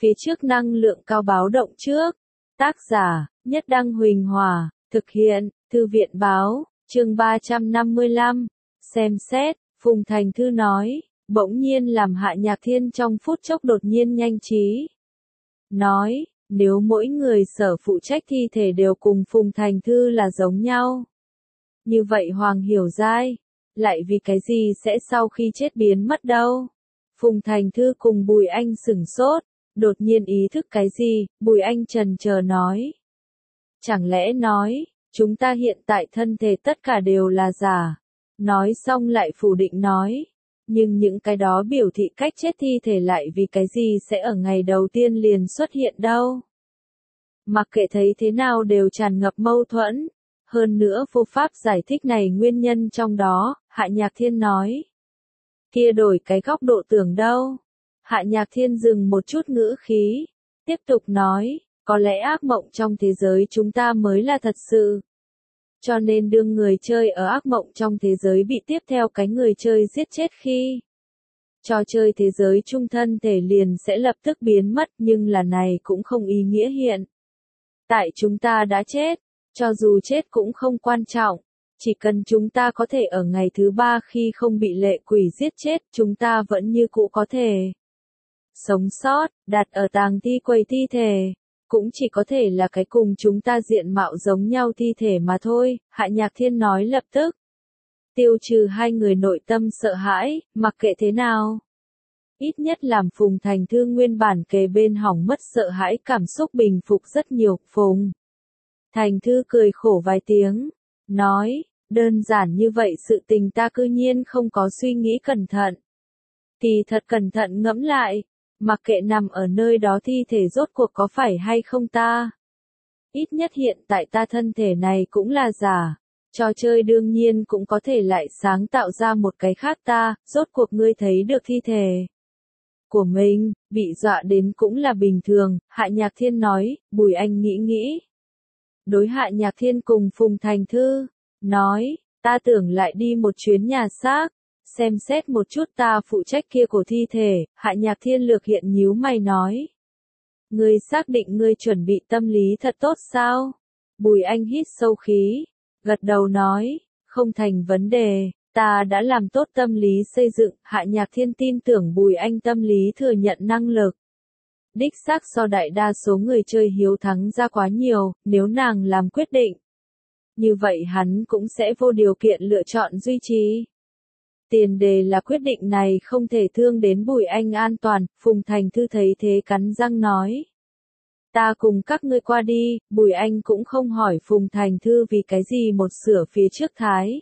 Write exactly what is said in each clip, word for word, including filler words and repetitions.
phía trước năng lượng cao báo động trước. Tác giả, Nhất Đăng Huỳnh Hòa, thực hiện, Thư viện Báo, chương ba trăm năm mươi lăm, xem xét, Phùng Thành Thư nói, bỗng nhiên làm Hạ Nhạc Thiên trong phút chốc đột nhiên nhanh trí. Nói, nếu mỗi người sở phụ trách thi thể đều cùng Phùng Thành Thư là giống nhau. Như vậy Hoàng Hiểu Giai, lại vì cái gì sẽ sau khi chết biến mất đâu? Phùng Thành Thư cùng Bùi Anh sửng sốt, đột nhiên ý thức cái gì, Bùi Anh trần chờ nói. Chẳng lẽ nói, chúng ta hiện tại thân thể tất cả đều là giả. Nói xong lại phủ định nói. Nhưng những cái đó biểu thị cách chết thi thể lại vì cái gì sẽ ở ngày đầu tiên liền xuất hiện đâu. Mặc kệ thấy thế nào đều tràn ngập mâu thuẫn. Hơn nữa vô pháp giải thích này nguyên nhân trong đó, Hạ Nhạc Thiên nói. Kia đổi cái góc độ tưởng đâu. Hạ Nhạc Thiên dừng một chút ngữ khí, tiếp tục nói, có lẽ ác mộng trong thế giới chúng ta mới là thật sự. Cho nên đương người chơi ở ác mộng trong thế giới bị tiếp theo cái người chơi giết chết khi trò chơi thế giới chung thân thể liền sẽ lập tức biến mất, nhưng là này cũng không ý nghĩa hiện. Tại chúng ta đã chết, cho dù chết cũng không quan trọng, chỉ cần chúng ta có thể ở ngày thứ ba khi không bị lệ quỷ giết chết, chúng ta vẫn như cũ có thể sống sót, đặt ở tàng thi quầy thi thể. Cũng chỉ có thể là cái cùng chúng ta diện mạo giống nhau thi thể mà thôi, Hạ Nhạc Thiên nói lập tức. Tiêu trừ hai người nội tâm sợ hãi, mặc kệ thế nào. Ít nhất làm Phùng Thành Thư nguyên bản kề bên hỏng mất sợ hãi cảm xúc bình phục rất nhiều. Phùng Thành Thư cười khổ vài tiếng, nói, đơn giản như vậy sự tình ta cư nhiên không có suy nghĩ cẩn thận. Thì thật cẩn thận ngẫm lại. Mặc kệ nằm ở nơi đó thi thể rốt cuộc có phải hay không ta. Ít nhất hiện tại ta thân thể này cũng là giả. Trò chơi đương nhiên cũng có thể lại sáng tạo ra một cái khác ta, rốt cuộc ngươi thấy được thi thể của mình, bị dọa đến cũng là bình thường, Hạ Nhạc Thiên nói, Bùi Anh nghĩ nghĩ. Đối Hạ Nhạc Thiên cùng Phùng Thành Thư, nói, ta tưởng lại đi một chuyến nhà xác. Xem xét một chút ta phụ trách kia của thi thể, Hạ Nhạc Thiên lược hiện nhíu mày nói. Ngươi xác định ngươi chuẩn bị tâm lý thật tốt sao? Bùi Anh hít sâu khí, gật đầu nói, không thành vấn đề, ta đã làm tốt tâm lý xây dựng, Hạ Nhạc Thiên tin tưởng Bùi Anh tâm lý thừa nhận năng lực. Đích xác so đại đa số người chơi hiếu thắng ra quá nhiều, nếu nàng làm quyết định. Như vậy hắn cũng sẽ vô điều kiện lựa chọn duy trì. Tiền đề là quyết định này không thể thương đến Bùi Anh an toàn, Phùng Thành Thư thấy thế cắn răng nói. Ta cùng các ngươi qua đi, Bùi Anh cũng không hỏi Phùng Thành Thư vì cái gì một sửa phía trước thái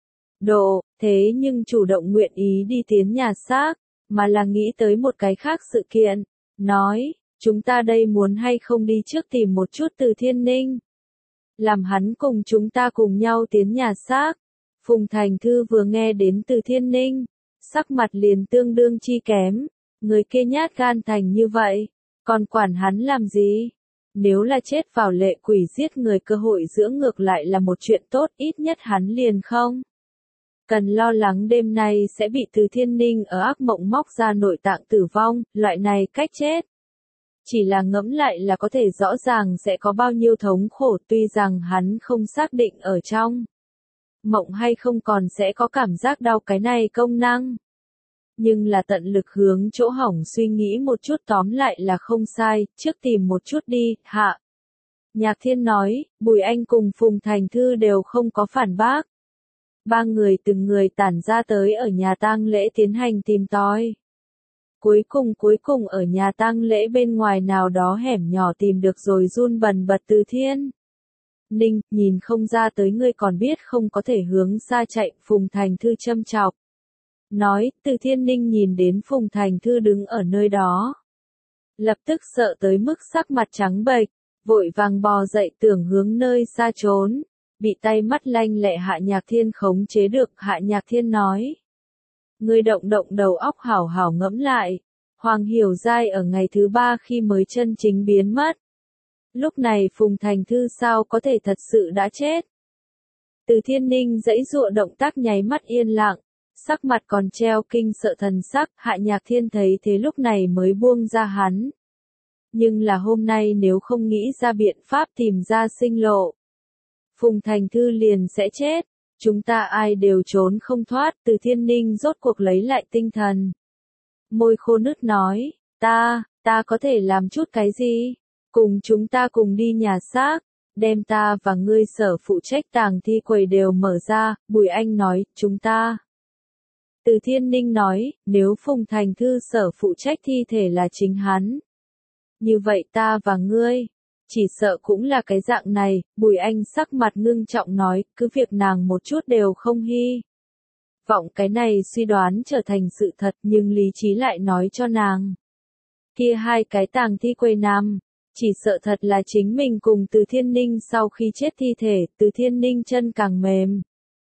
độ, thế nhưng chủ động nguyện ý đi tiến nhà xác, mà là nghĩ tới một cái khác sự kiện, nói, chúng ta đây muốn hay không đi trước tìm một chút Từ Thiên Ninh. Làm hắn cùng chúng ta cùng nhau tiến nhà xác. Phùng Thành Thư vừa nghe đến Từ Thiên Ninh, sắc mặt liền tương đương chi kém, người kia nhát gan thành như vậy, còn quản hắn làm gì? Nếu là chết vào lệ quỷ giết người cơ hội dưỡng ngược lại là một chuyện tốt, ít nhất hắn liền không cần lo lắng đêm nay sẽ bị Từ Thiên Ninh ở ác mộng móc ra nội tạng tử vong, loại này cách chết. Chỉ là ngẫm lại là có thể rõ ràng sẽ có bao nhiêu thống khổ, tuy rằng hắn không xác định ở trong mộng hay không còn sẽ có cảm giác đau cái này công năng. Nhưng là tận lực hướng chỗ hỏng suy nghĩ một chút, tóm lại là không sai, trước tìm một chút đi, Hạ Nhạc Thiên nói, Bùi Anh cùng Phùng Thành Thư đều không có phản bác. Ba người từng người tản ra tới ở nhà tang lễ tiến hành tìm tòi. Cuối cùng cuối cùng ở nhà tang lễ bên ngoài nào đó hẻm nhỏ tìm được rồi run bần bật Từ Thiên Ninh, nhìn không ra tới ngươi còn biết không có thể hướng xa chạy, Phùng Thành Thư châm chọc. Nói, Từ Thiên Ninh nhìn đến Phùng Thành Thư đứng ở nơi đó. Lập tức sợ tới mức sắc mặt trắng bệch, vội vàng bò dậy tưởng hướng nơi xa trốn. Bị tay mắt lanh lẹ Hạ Nhạc Thiên khống chế được, Hạ Nhạc Thiên nói. Ngươi động động đầu óc hảo hảo ngẫm lại. Hoàng Hiểu Giai ở ngày thứ ba khi mới chân chính biến mất. Lúc này Phùng Thành Thư sao có thể thật sự đã chết? Từ Thiên Ninh giãy giụa động tác nháy mắt yên lặng, sắc mặt còn treo kinh sợ thần sắc, Hạ Nhạc Thiên thấy thế lúc này mới buông ra hắn. Nhưng là hôm nay nếu không nghĩ ra biện pháp tìm ra sinh lộ, Phùng Thành Thư liền sẽ chết. Chúng ta ai đều trốn không thoát. Từ Thiên Ninh rốt cuộc lấy lại tinh thần. Môi khô nứt nói, ta, ta có thể làm chút cái gì? Cùng chúng ta cùng đi nhà xác, đem ta và ngươi sở phụ trách tàng thi quầy đều mở ra. Bùi Anh nói, chúng ta. Từ Thiên Ninh nói, nếu Phùng Thành Thư sở phụ trách thi thể là chính hắn, như vậy ta và ngươi, chỉ sợ cũng là cái dạng này. Bùi Anh sắc mặt ngưng trọng nói, cứ việc nàng một chút đều không hy vọng cái này suy đoán trở thành sự thật, nhưng lý trí lại nói cho nàng. Kia hai cái tàng thi quầy nằm, chỉ sợ thật là chính mình cùng Từ Thiên Ninh sau khi chết thi thể. Từ Thiên Ninh chân càng mềm,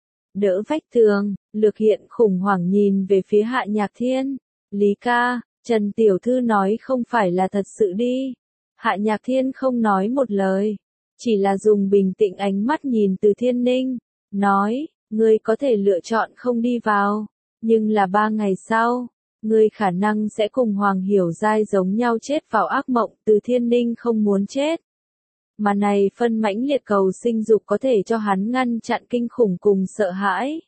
đỡ vách tường, Lược Hiện khủng hoảng nhìn về phía Hạ Nhạc Thiên. Lý ca, Trần Tiểu Thư nói không phải là thật sự đi. Hạ Nhạc Thiên không nói một lời, chỉ là dùng bình tĩnh ánh mắt nhìn Từ Thiên Ninh, nói, ngươi có thể lựa chọn không đi vào, nhưng là ba ngày sau, ngươi khả năng sẽ cùng Hoàng Hiểu Giai giống nhau chết vào ác mộng. Từ Thiên Ninh không muốn chết, mà này phân mãnh liệt cầu sinh dục có thể cho hắn ngăn chặn kinh khủng cùng sợ hãi.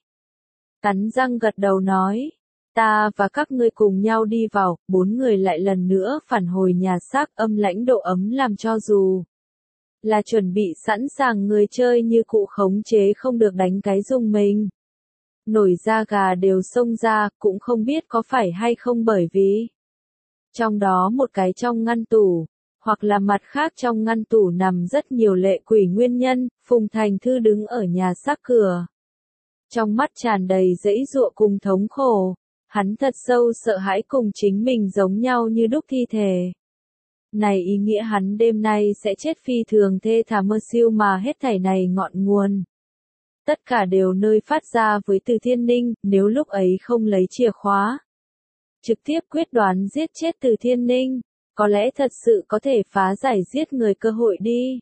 Cắn răng gật đầu nói, ta và các ngươi cùng nhau đi vào. Bốn người lại lần nữa phản hồi nhà xác. Âm lãnh độ ấm làm cho dù là chuẩn bị sẵn sàng người chơi như cụ khống chế không được đánh cái dùng mình. Nổi da gà đều xông ra, cũng không biết có phải hay không bởi vì trong đó một cái trong ngăn tủ, hoặc là mặt khác trong ngăn tủ nằm rất nhiều lệ quỷ nguyên nhân. Phùng Thành Thư đứng ở nhà xác cửa, trong mắt tràn đầy dãy dụa cùng thống khổ. Hắn thật sâu sợ hãi cùng chính mình giống nhau như đúc thi thể. Này ý nghĩa hắn đêm nay sẽ chết phi thường thê thảm mơ siêu, mà hết thảy này ngọn nguồn. Tất cả đều nơi phát ra với Từ Thiên Ninh. Nếu lúc ấy không lấy chìa khóa, trực tiếp quyết đoán giết chết Từ Thiên Ninh, có lẽ thật sự có thể phá giải giết người cơ hội đi.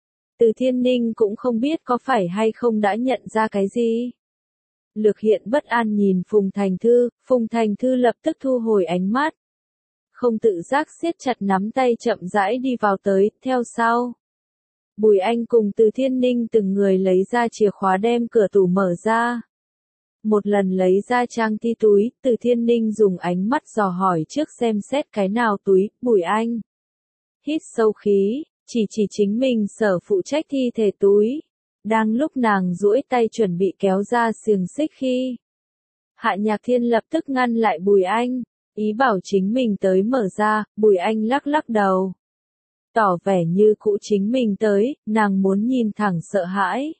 Từ Thiên Ninh cũng không biết có phải hay không đã nhận ra cái gì. Lược Hiện bất an nhìn Phùng Thành Thư. Phùng Thành Thư lập tức thu hồi ánh mắt, không tự giác siết chặt nắm tay chậm rãi đi vào tới. Theo sau, Bùi Anh cùng Từ Thiên Ninh từng người lấy ra chìa khóa đem cửa tủ mở ra. Một lần lấy ra trang thi túi, Từ Thiên Ninh dùng ánh mắt dò hỏi trước xem xét cái nào túi. Bùi Anh hít sâu khí, chỉ chỉ chính mình sở phụ trách thi thể túi. Đang lúc nàng duỗi tay chuẩn bị kéo ra xiềng xích khi Hạ Nhạc Thiên lập tức ngăn lại Bùi Anh, ý bảo chính mình tới mở ra. Bùi Anh lắc lắc đầu, tỏ vẻ như cũ chính mình tới. Nàng muốn nhìn thẳng sợ hãi.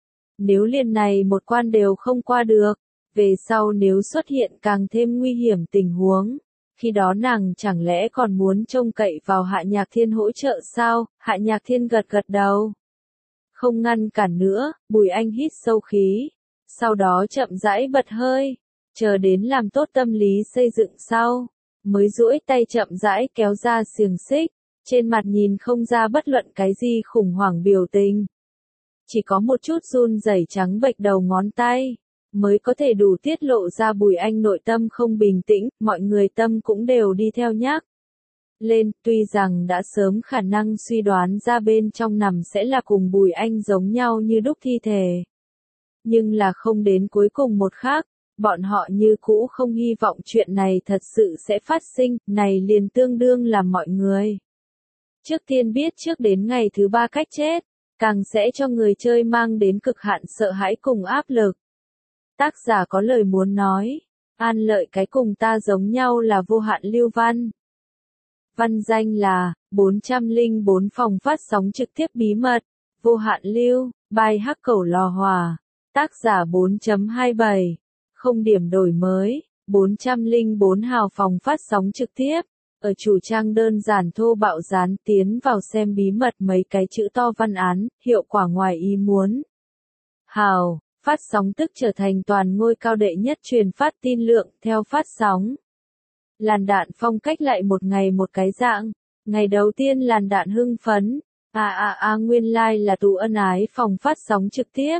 Nếu liền này một quan đều không qua được, về sau nếu xuất hiện càng thêm nguy hiểm tình huống, khi đó nàng chẳng lẽ còn muốn trông cậy vào Hạ Nhạc Thiên hỗ trợ sao? Hạ Nhạc Thiên gật gật đầu, không ngăn cản nữa. Bùi Anh hít sâu khí, sau đó chậm rãi bật hơi, chờ đến làm tốt tâm lý xây dựng sau, mới duỗi tay chậm rãi kéo ra xiềng xích. Trên mặt nhìn không ra bất luận cái gì khủng hoảng biểu tình, chỉ có một chút run rẩy trắng bệch đầu ngón tay, mới có thể đủ tiết lộ ra Bùi Anh nội tâm không bình tĩnh. Mọi người tâm cũng đều đi theo nhắc lên, tuy rằng đã sớm khả năng suy đoán ra bên trong nằm sẽ là cùng Bùi Anh giống nhau như đúc thi thể. Nhưng là không đến cuối cùng một khắc, bọn họ như cũ không hy vọng chuyện này thật sự sẽ phát sinh. Này liền tương đương làm mọi người trước tiên biết trước đến ngày thứ ba cách chết, càng sẽ cho người chơi mang đến cực hạn sợ hãi cùng áp lực. Tác giả có lời muốn nói, An Lợi cái cùng ta giống nhau là vô hạn lưu văn. Văn danh là bốn trăm lẻ bốn phòng phát sóng trực tiếp bí mật, vô hạn lưu, bài hắc cẩu lò hòa. Tác giả bốn chấm hai bảy, không điểm đổi mới, bốn trăm lẻ bốn hào phòng phát sóng trực tiếp. Ở chủ trang đơn giản thô bạo dán tiến vào xem bí mật mấy cái chữ to văn án, hiệu quả ngoài ý muốn. Hào, phát sóng tức trở thành toàn ngôi cao đệ nhất truyền phát tin lượng theo phát sóng. Làn đạn phong cách lại một ngày một cái dạng. Ngày đầu tiên làn đạn hưng phấn, à à à nguyên lai like là tù ân ái phòng phát sóng trực tiếp.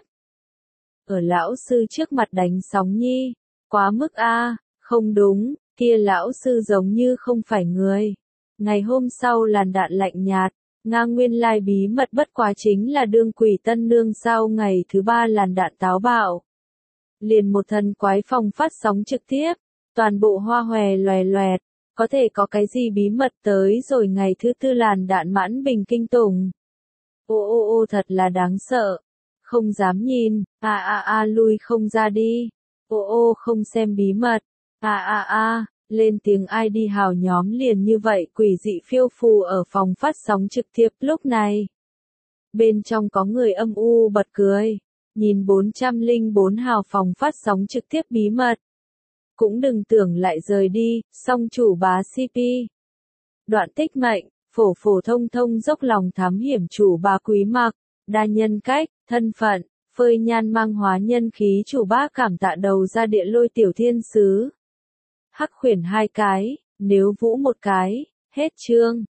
Ở lão sư trước mặt đánh sóng nhi, quá mức a, à, không đúng, kia lão sư giống như không phải người. Ngày hôm sau làn đạn lạnh nhạt, Nga nguyên lai bí mật bất quá chính là đương quỷ tân nương sau ngày thứ ba làn đạn táo bạo. Liền một thần quái phòng phát sóng trực tiếp, toàn bộ hoa hòe loè loẹt, có thể có cái gì bí mật tới rồi ngày thứ tư làn đạn mãn bình kinh tủng. Ô ô ô thật là đáng sợ, không dám nhìn, a a a lui không ra đi, ô ô không xem bí mật, a a a, lên tiếng i đê hào nhóm liền như vậy quỷ dị phiêu phù ở phòng phát sóng trực tiếp lúc này. Bên trong có người âm u bật cười, nhìn bốn trăm lẻ bốn hào phòng phát sóng trực tiếp bí mật. Cũng đừng tưởng lại rời đi, song chủ bá xê pê. Đoạn tích mệnh, phổ phổ thông thông dốc lòng thám hiểm chủ bá quý mặc, đa nhân cách, thân phận, phơi nhan mang hóa nhân khí chủ bá cảm tạ đầu ra địa lôi tiểu thiên sứ. Hắc khuyển hai cái, nếu vũ một cái, hết chương.